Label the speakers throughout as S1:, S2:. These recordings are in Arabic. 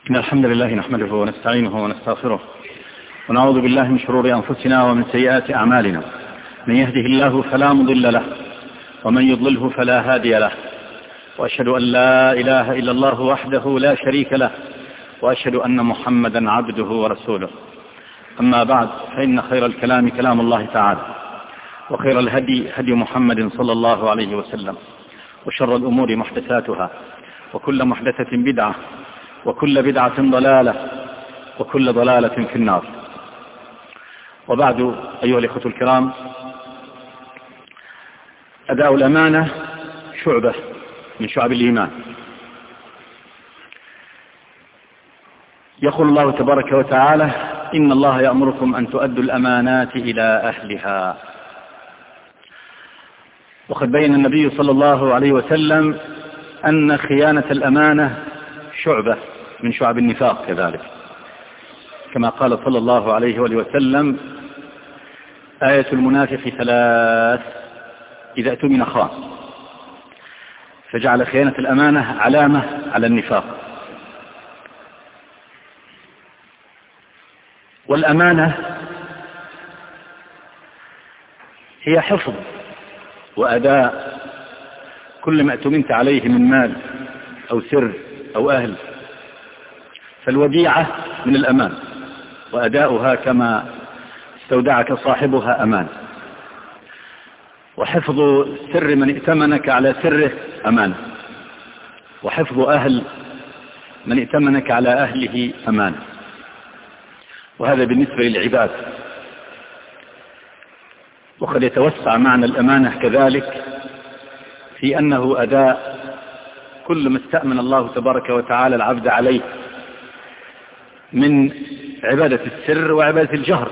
S1: إن الحمد لله نحمده ونستعينه ونستغفره ونعوذ بالله من شرور أنفسنا ومن سيئات أعمالنا. من يهده الله فلا مضل له ومن يضلله فلا هادي له، وأشهد أن لا إله إلا الله وحده لا شريك له، وأشهد أن محمدا عبده ورسوله. أما بعد، فإن خير الكلام كلام الله تعالى، وخير الهدي هدي محمد صلى الله عليه وسلم، وشر الأمور محدثاتها، وكل محدثة بدعة، وكل بدعة ضلالة، وكل ضلالة في النار. وبعد، أيها الإخوة الكرام، أداء الأمانة شعبة من شعب الإيمان. يقول الله تبارك وتعالى: إن الله يأمركم أن تؤدوا الأمانات إلى أهلها. وقد بين النبي صلى الله عليه وسلم أن خيانة الأمانة شعبة من شعب النفاق كذلك، كما قال صلى الله عليه وسلم: آية المنافق ثلاث: إذا اؤتمن خان. فجعل خيانة الأمانة علامة على النفاق. والأمانة هي حفظ وأداء كل ما اؤتمنت عليه من مال أو سر أو أهل. فالوديعة من الأمان، وأداؤها كما استودعك صاحبها أمان. وحفظ سر من ائتمنك على سره أمان، وحفظ أهل من ائتمنك على أهله أمان. وهذا بالنسبة للعباد. وقد يتوسع معنى الأمانة كذلك في أنه أداء كل ما استأمن الله تبارك وتعالى العبد عليه من عبادة السر وعبادة الجهر،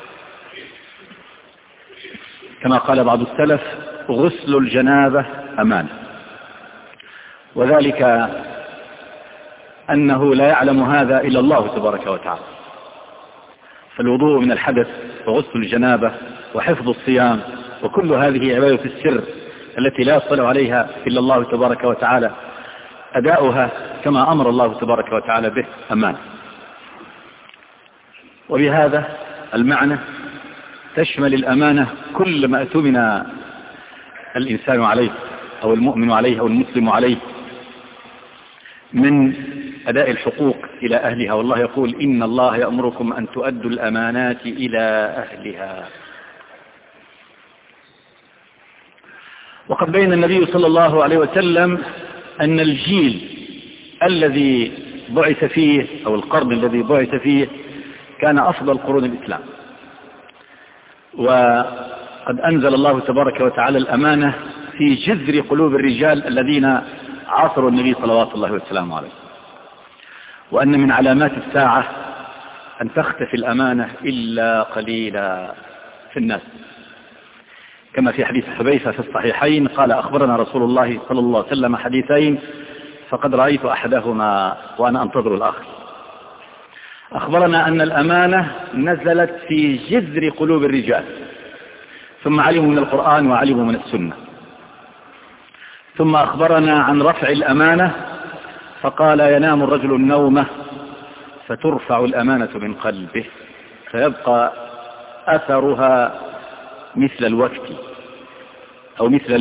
S1: كما قال بعض السلف: غسل الجنابة أمان. وذلك أنه لا يعلم هذا إلا الله تبارك وتعالى. فالوضوء من الحدث، وغسل الجنابة، وحفظ الصيام، وكل هذه عبادة السر التي لا يطلع عليها إلا الله تبارك وتعالى، أداؤها كما أمر الله تبارك وتعالى به أمان. وبهذا المعنى تشمل الأمانة كل ما اؤتمن الإنسان عليه أو المؤمن عليه أو المسلم عليه من أداء الحقوق إلى أهلها. والله يقول: إن الله يأمركم أن تؤدوا الأمانات إلى أهلها. وقد بين النبي صلى الله عليه وسلم أن الجيل الذي بعث فيه أو القرن الذي بعث فيه كان أفضل قرون الإسلام. وقد أنزل الله تبارك وتعالى الأمانة في جذر قلوب الرجال الذين عاصروا النبي صلوات الله وسلامه عليه. وأن من علامات الساعة أن تختفي الأمانة إلا قليلا في الناس، كما في حديث حذيفة في الصحيحين قال: أخبرنا رسول الله صلى الله عليه وسلم حديثين فقد رأيت أحدهما وأنا أنتظر الآخر. أخبرنا أن الأمانة نزلت في جذر قلوب الرجال، ثم علموا من القرآن وعلموا من السنة. ثم أخبرنا عن رفع الأمانة فقال: ينام الرجل النومة فترفع الأمانة من قلبه فيبقى أثرها مثل الوقت أو مثل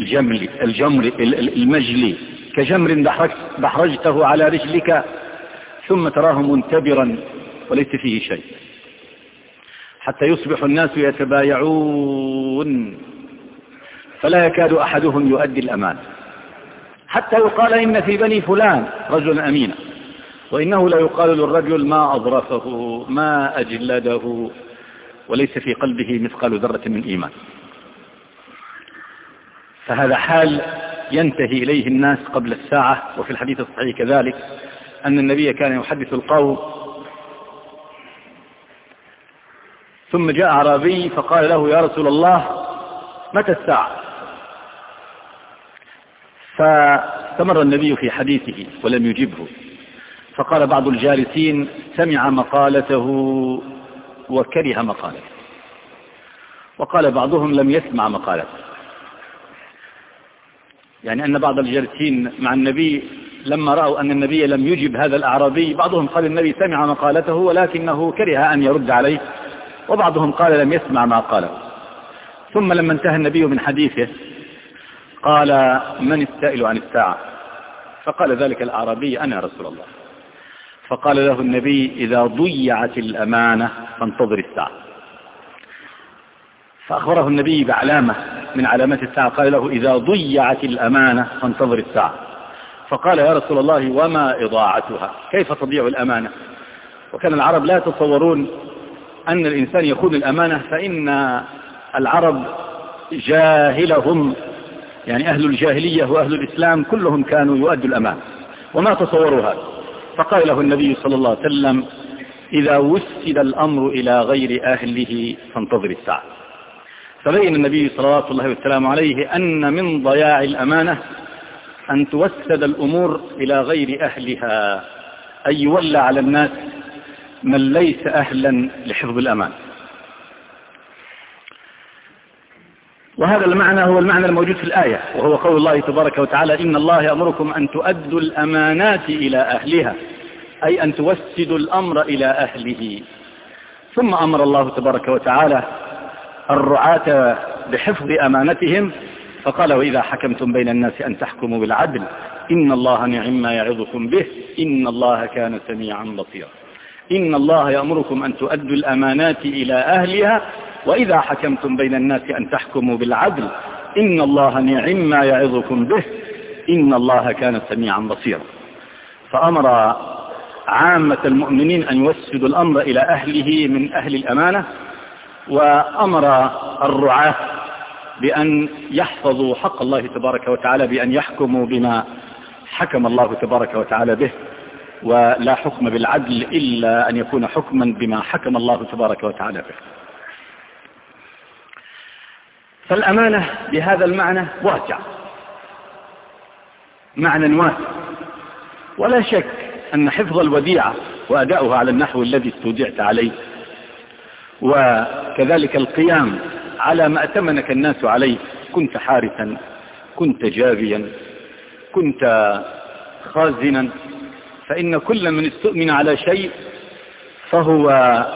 S1: المجلي، كجمر دحرجته على رجلك ثم تراه منتبرا وليس فيه شيء، حتى يصبح الناس يتبايعون فلا يكاد أحدهم يؤدي الأمان، حتى يقال: إن في بني فلان رجل أمين، وإنه لا يقال للرجل: ما أظرفه ما أجلده، وليس في قلبه مثقال ذرة من إيمان. فهذا حال ينتهي إليه الناس قبل الساعة. وفي الحديث الصحيح كذلك أن النبي كان يحدث القوم، ثم جاء أعرابي فقال له: يا رسول الله، متى الساعة؟ فاستمر النبي في حديثه ولم يجبه. فقال بعض الجالسين: سمع مقالته وكره مقالته. وقال بعضهم: لم يسمع مقالته، يعني أن بعض الجالسين مع النبي لما رأوا أن النبي لم يجب هذا الأعرابي، بعضهم قال النبي سمع مقالته ولكنه كره أن يرد عليه، وبعضهم قال لم يسمع ما قاله. ثم لما انتهى النبي من حديثه قال من السائل عن الساعة؟ فقال ذلك الأعرابي أنا يا رسول الله. فقال له النبي إذا ضيعت الأمانة فانتظر الساعة. فأخبره النبي بعلامة من علامات الساعة، قال له إذا ضيعت الأمانة فانتظر الساعة. فقال يا رسول الله وما إضاعتها؟ كيف تضيع الأمانة؟ وكان العرب لا يتصورون أن الإنسان يخون الأمانة، فإن العرب جاهلهم، يعني أهل الجاهلية وأهل الإسلام كلهم كانوا يؤدوا الأمانة وما تصوروا هذا. فقال له النبي صلى الله عليه وسلم إذا وسد الأمر إلى غير أهله فانتظر الساعة. فبين النبي صلى الله عليه وسلم عليه أن من ضياع الأمانة أن توسد الأمور إلى غير أهلها، أي يولى على الناس من ليس أهلا لحفظ الأمان. وهذا المعنى هو المعنى الموجود في الآية، وهو قول الله تبارك وتعالى إن الله يأمركم أن تؤدوا الأمانات إلى أهلها، أي أن توسدوا الأمر إلى أهله. ثم أمر الله تبارك وتعالى الرعاة بحفظ أمانتهم، فقال وإذا حكمتم بين الناس أن تحكموا بالعدل إن الله نعم ما يعظكم به إن الله كان سميعا بصيرا. إن الله يأمركم أن تؤدوا الأمانات إلى أهلها وإذا حكمتم بين الناس أن تحكموا بالعدل إن الله نعم ما يعظكم به إن الله كان سميعا بصيرا. فأمر عامة المؤمنين أن يوسدوا الأمر إلى أهله من أهل الأمانة، وأمر الرعاة بأن يحفظوا حق الله تبارك وتعالى بأن يحكموا بما حكم الله تبارك وتعالى به، ولا حكم بالعدل إلا أن يكون حكما بما حكم الله تبارك وتعالى به. فالأمانة بهذا المعنى واسع، معنى واسع، ولا شك أن حفظ الوديعة وأداؤها على النحو الذي استودعت عليه، وكذلك القيام على ما أتمنك الناس عليه، كنت حارسا، كنت جابيا، كنت خازنا، فإن كل من استؤمن على شيء فهو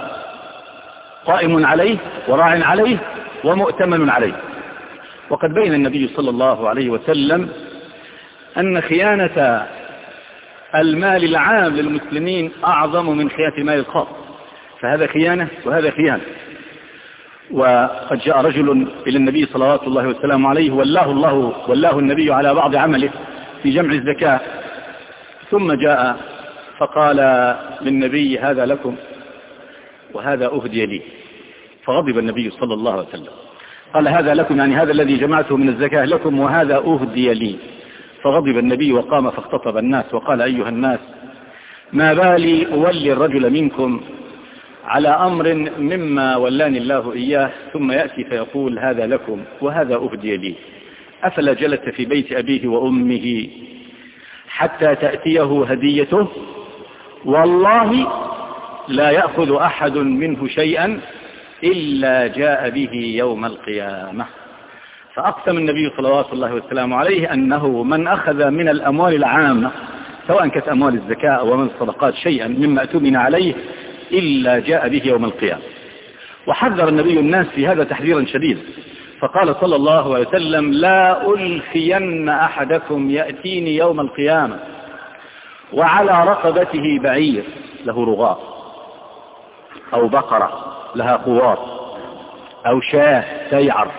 S1: قائم عليه وراع عليه ومؤتمن عليه. وقد بين النبي صلى الله عليه وسلم أن خيانة المال العام للمسلمين أعظم من خيانة المال الخاص، فهذا خيانة وهذا خيانة. وقد جاء رجل إلى النبي صلى الله عليه وسلم عليه والله النبي على بعض عمله في جمع الزكاة، ثم جاء فقال للنبي هذا لكم وهذا أهدي لي، فغضب النبي صلى الله عليه وسلم، قال هذا لكم يعني هذا الذي جمعته من الزكاة لكم وهذا أهدي لي، فغضب النبي وقام فاختطب الناس وقال أيها الناس ما بالي أولي الرجل منكم على أمر مما ولاني الله إياه ثم يأتي فيقول هذا لكم وهذا أهدي لي، أفلا جلس في بيت أبيه وأمه حتى تأتيه هديته والله لا يأخذ أحد منه شيئا إلا جاء به يوم القيامة. فأقسم النبي صلوات الله وسلامه عليه أنه من أخذ من الأموال العامة سواء كانت أموال الزكاة ومن الصدقات شيئا مما أتمن عليه إلا جاء به يوم القيامة. وحذر النبي الناس في هذا تحذيرا شديدا، فقال صلى الله عليه وسلم لا ألفين أحدكم يأتيني يوم القيامة وعلى رقبته بعير له رغاء أو بقرة لها خوار أو شاة تيعر،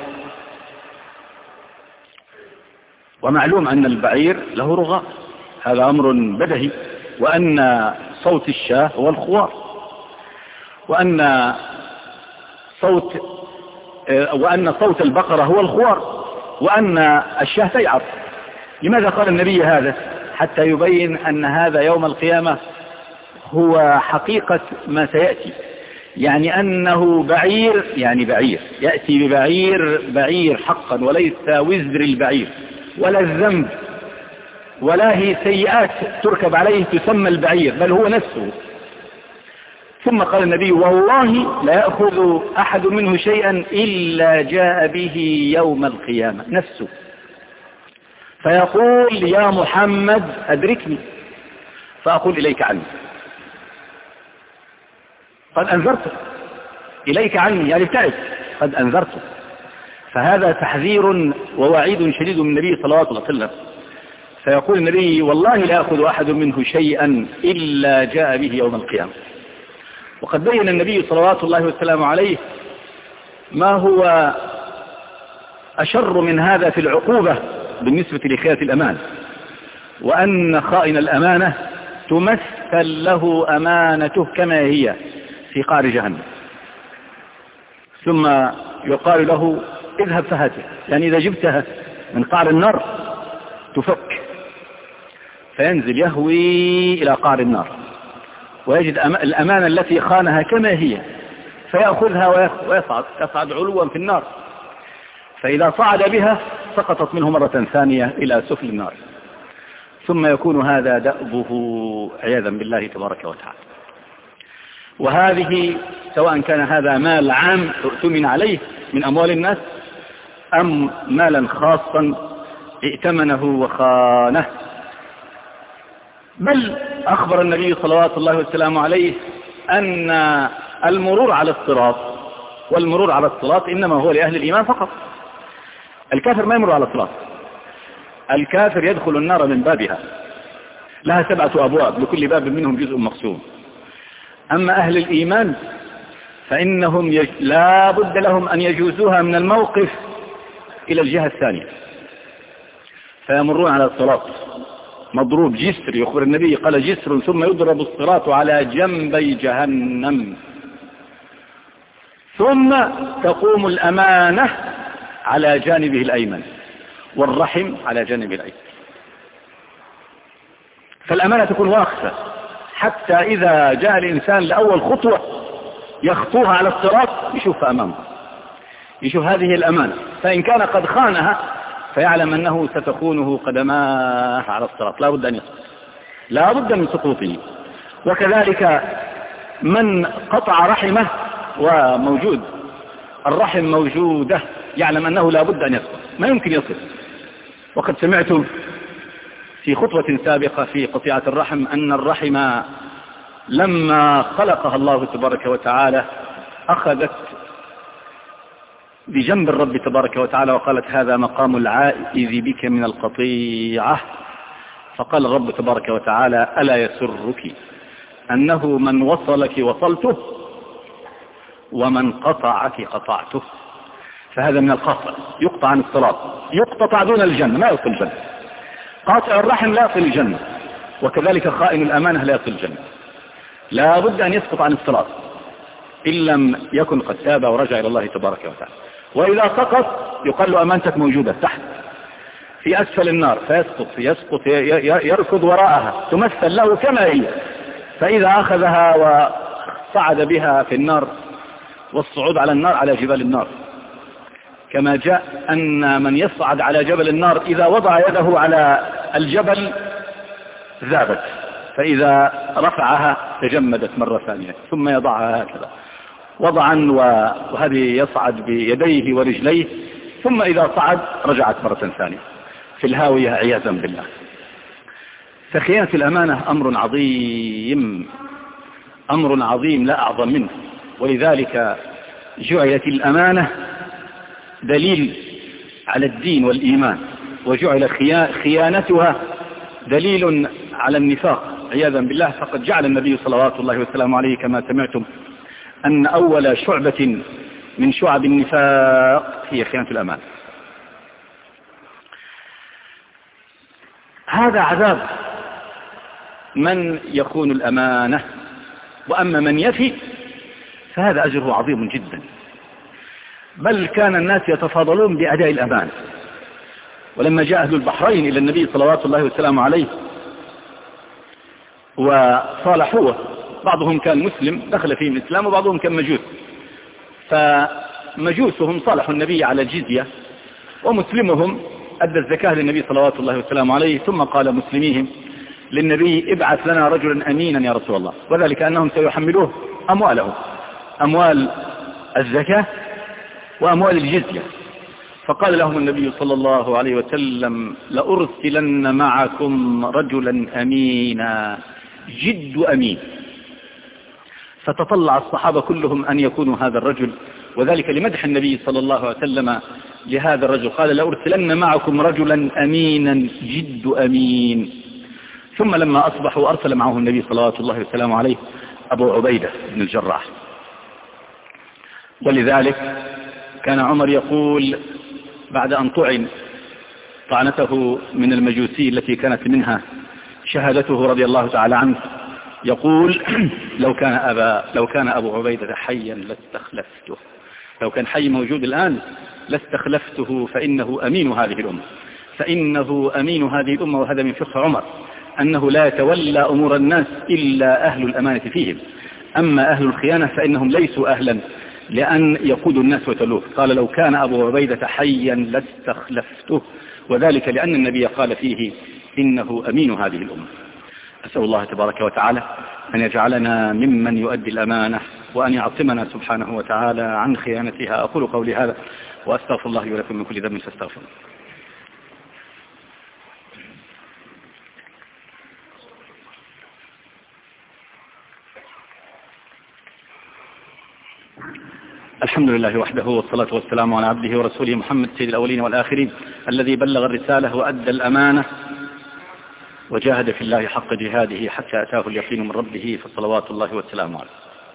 S1: ومعلوم أن البعير له رغاء، هذا أمر بدهي، وأن صوت الشاة هو الخوار، وأن صوت البقرة هو الخوار، وأن الشاة تيعر. لماذا قال النبي هذا؟ حتى يبين أن هذا يوم القيامة هو حقيقة ما سيأتي، يعني أنه بعير، يعني بعير يأتي بعير حقا، وليس وزر البعير ولا الذنب ولا هي سيئات تركب عليه تسمى البعير، بل هو نفسه. ثم قال النبي والله لا يأخذ أحد منه شيئا إلا جاء به يوم القيامة، نفسه. فيقول يا محمد أدركني، فأقول إليك عني، قد أنذرتك، إليك عني يعني ابتعد، قد أنذرتك. فهذا تحذير ووعيد شديد من النبي صلى الله عليه وسلم. فيقول النبي والله لا يأخذ أحد منه شيئا إلا جاء به يوم القيامة. وقد بين النبي صلوات الله وسلامه عليه ما هو أشر من هذا في العقوبة بالنسبة لخيانة الأمان، وأن خائن الأمانة تمثل له أمانته كما هي في قعر جهنم، ثم يقال له اذهب فهاته، يعني إذا جبتها من قعر النار تفك، فينزل يهوي إلى قعر النار ويجد الأمانة التي خانها كما هي، فيأخذها ويصعد علوا في النار، فإذا صعد بها سقطت منه مرة ثانية إلى سفل النار، ثم يكون هذا دأبه عياذا بالله تبارك وتعالى. وهذه سواء كان هذا مال عام اؤتمن عليه من أموال الناس أم مالا خاصا ائتمنه وخانه. بل أخبر النبي صلوات الله وسلامه عليه أن المرور على الصراط، والمرور على الصراط إنما هو لأهل الإيمان فقط. الكافر ما يمر على الصراط، الكافر يدخل النار من بابها، لها 7 أبواب لكل باب منهم جزء مقسوم. أما أهل الإيمان فإنهم لا بد لهم أن يجوزوها من الموقف إلى الجهة الثانية، فيمرون على الصراط مضروب جسر، يخبر النبي قال جسر ثم يضرب الصراط على جنبي جهنم، ثم تقوم الأمانة على جانبه الأيمن والرحم على جانبه الأيمن، فالأمانة تكون واقفة حتى إذا جاء الإنسان لأول خطوة يخطوها على الصراط يشوفها أمامه، يشوف هذه الأمانة، فإن كان قد خانها فيعلم أنه ستكونه قدماه على الصراط، لا بد أن يسقط، لا بد من سقوطه. وكذلك من قطع رحمه وموجود الرحم موجودة يعلم أنه لا بد أن يسقط، ما يمكن يسقط. وقد سمعتم في خطوة سابقة في قطيعة الرحم أن الرحم لما خلقها الله تبارك وتعالى أخذت بجنب الرب تبارك وتعالى وقالت هذا مقام العائذ بك من القطيعة، فقال الرب تبارك وتعالى ألا يسرك أنه من وصلك وصلته ومن قطعك قطعته. فهذا من القطع، يقطع عن الصراط، يقطع دون الجنة، ما يصل الجنة. قاطع الرحم لا يصل الجنة، وكذلك خائن الأمانة لا يصل الجنة، لا بد أن يسقط عن الصراط إن لم يكن قد تاب ورجع إلى الله تبارك وتعالى. وإذا سقط يقال له أمانتك موجودة تحت في أسفل النار، فيسقط يركض وراءها تمثل له كما هي، فإذا أخذها وصعد بها في النار، والصعود على النار على جبال النار، كما جاء أن من يصعد على جبل النار إذا وضع يده على الجبل ذابت، فإذا رفعها تجمدت مرة ثانية، ثم يضعها هكذا وضعا، وهذه يصعد بيديه ورجليه، ثم إذا صعد رجعت مرة ثانية في الهاوية عياذا بالله. فخيانة الأمانة أمر عظيم، أمر عظيم لا أعظم منه، ولذلك جعلت الأمانة دليل على الدين والإيمان، وجعل خيانتها دليل على النفاق عياذا بالله. فقد جعل النبي صلوات الله وسلامه عليه كما سمعتم أن أول شعبة من شعب النفاق هي خيانة الأمانة. هذا عذاب من يخون الأمانة، وأما من يفي فهذا أجره عظيم جدا. بل كان الناس يتفاضلون بأداء الأمانة، ولما جاء أهل البحرين إلى النبي صلوات الله وسلامه عليه وصالحوه، بعضهم كان مسلم دخل فيهم الإسلام وبعضهم كان مجوس، فمجوسهم صالحوا النبي على الجزية، ومسلمهم أدى الزكاة للنبي صلوات الله وسلامه عليه، ثم قال مسلميهم للنبي ابعث لنا رجلا أمينا يا رسول الله، وذلك أنهم سيحملوه أموالهم، أموال الزكاة وأموال الجزية. فقال لهم النبي صلى الله عليه وسلم: لأرسلن معكم رجلا أمينا جد أمين. فتطلع الصحابة كلهم أن يكونوا هذا الرجل، وذلك لمدح النبي صلى الله عليه وسلم لهذا الرجل. قال: لأرسلن معكم رجلا أمينا جد أمين. ثم لما أصبحوا أرسل معه النبي صلوات الله وسلامه عليه أبو عبيدة بن الجراح. ولذلك كان عمر يقول بعد أن طعن طعنته من المجوسي التي كانت منها شهادته رضي الله تعالى عنه، يقول: لو كان أبو عبيدة حيا لاستخلفته، لو كان حي موجود الآن لاستخلفته، فإنه أمين هذه الأمة، فإنه أمين هذه الأمة. وهذا من فقه عمر أنه لا يتولى أمور الناس إلا أهل الأمانة فيهم، أما أهل الخيانة فإنهم ليسوا أهلا لأن يقودوا الناس وتلوه. قال: لو كان أبو عبيدة حيا لاستخلفته، وذلك لأن النبي قال فيه: إنه أمين هذه الأمة. أسأل الله تبارك وتعالى أن يجعلنا ممن يؤدي الأمانة، وأن يعصمنا سبحانه وتعالى عن خيانتها. أقول قولي هذا وأستغفر الله لي ولكم من كل ذنب فاستغفروه. الحمد لله وحده، والصلاة والسلام على عبده ورسوله محمد سيد الأولين والآخرين، الذي بلغ الرسالة وأدى الأمانة وجاهد في الله حق جهاده حتى أتاه اليقين من ربه، فصلوات الله والسلام عليه.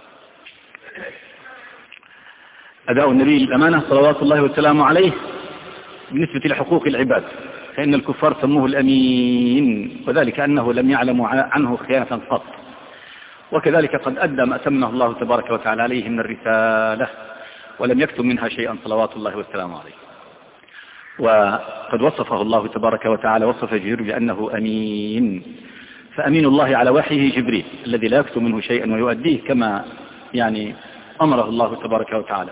S1: أداء النبي الأمانة صلوات الله والسلام عليه بالنسبة لحقوق العباد، فإن الكفار سموه الأمين، وذلك أنه لم يعلموا عنه خيانة قط. وكذلك قد أدى ما أتمنه الله تبارك وتعالى عليه من الرسالة، ولم يكتم منها شيئا صلوات الله والسلام عليه. وقد وصفه الله تبارك وتعالى، وصف جبريل بأنه أمين، فأمين الله على وحيه جبريل الذي لا يكتم منه شيئا ويؤديه كما أمره الله تبارك وتعالى.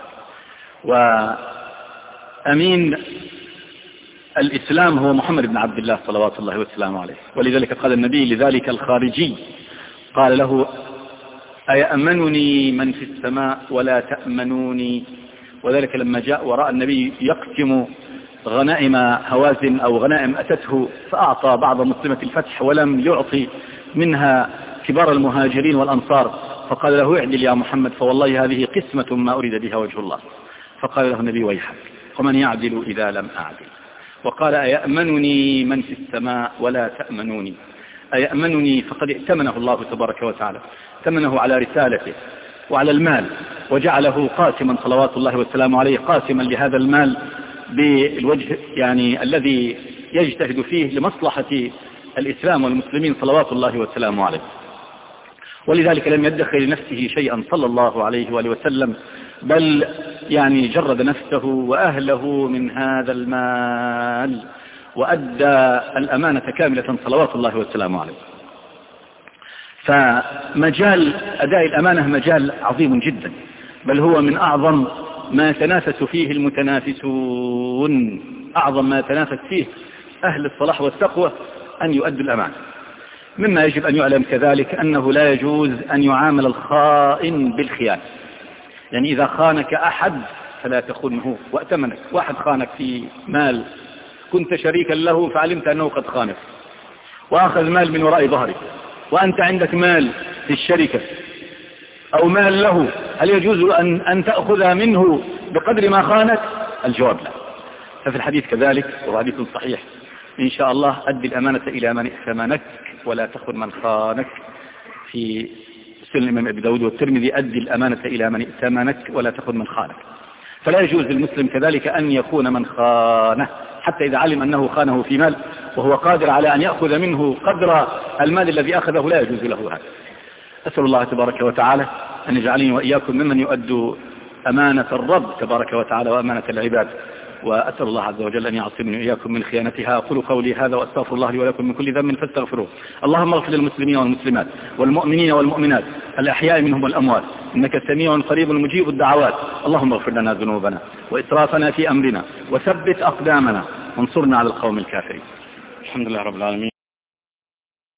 S1: وأمين الإسلام هو محمد بن عبد الله صلوات الله والسلام عليه. ولذلك قال النبي لذلك الخارجي، قال له: أيأمنني من في السماء ولا تأمنوني؟ وذلك لما جاء ورأى النبي يقسم غنائم هوازن أو غنائم أتته، فأعطى بعض مسلمة الفتح ولم يعطي منها كبار المهاجرين والأنصار، فقال له: اعدل يا محمد، فوالله هذه قسمة ما أريد بها وجه الله. فقال له النبي: ويحك، ومن يعدل إذا لم أعدل؟ وقال: أيأمنني من في السماء ولا تأمنوني؟ أيأمنني فقد ائتمنه الله تبارك وتعالى، ائتمنه على رسالته وعلى المال، وجعله قاسما صلوات الله والسلام عليه، قاسما لهذا المال بالوجه الذي يجتهد فيه لمصلحة الإسلام والمسلمين صلوات الله والسلام عليه. ولذلك لم يدخر لنفسه شيئا صلى الله عليه وآله وسلم، بل جرد نفسه وأهله من هذا المال، وأدى الأمانة كاملة صلوات الله والسلام عليه. فمجال أداء الأمانة مجال عظيم جدا، بل هو من أعظم ما يتنافس فيه المتنافسون، أعظم ما يتنافس فيه أهل الصلاح والتقوى أن يؤدوا الأمانة. مما يجب أن يعلم كذلك أنه لا يجوز أن يعامل الخائن بالخيانة، إذا خانك أحد فلا تخنه وأتمنك. واحد خانك في مال كنت شريكا له فعلمت أنه قد خانك وأخذ مال من وراء ظهرك، وأنت عندك مال في الشركة أو مال له، هل يجوز أن تأخذ منه بقدر ما خانك؟ الجواب لا. ففي الحديث كذلك، وهو حديث صحيح إن شاء الله: أدي الأمانة إلى من ائتمنك ولا تخن من خانك، في سنن الإمام أبي داود والترمذي: أدي الأمانة إلى من ائتمنك ولا تخن من خانك. فلا يجوز للمسلم كذلك أن يخون من خانه، حتى إذا علم أنه خانه في مال وهو قادر على أن يأخذ منه قدر المال الذي أخذه، لا يجوز له هذا. أسأل الله تبارك وتعالى أن يجعلني وإياكم ممن يؤدوا أمانة الرب تبارك وتعالى وأمانة العباد، وأسأل الله عز وجل أن يعصمني وإياكم من خيانتها. أقول قولي هذا وأستغفر الله لي ولكم من كل ذنب فاستغفروه. اللهم اغفر للمسلمين والمسلمات والمؤمنين والمؤمنات الأحياء منهم والأموات، إنك سميع قريب مجيب الدعوات. اللهم اغفر لنا ذنوبنا وإسرافنا في أمرنا، وثبت أقدامنا، وانصرنا على القوم الكافرين. الحمد لله رب العالمين.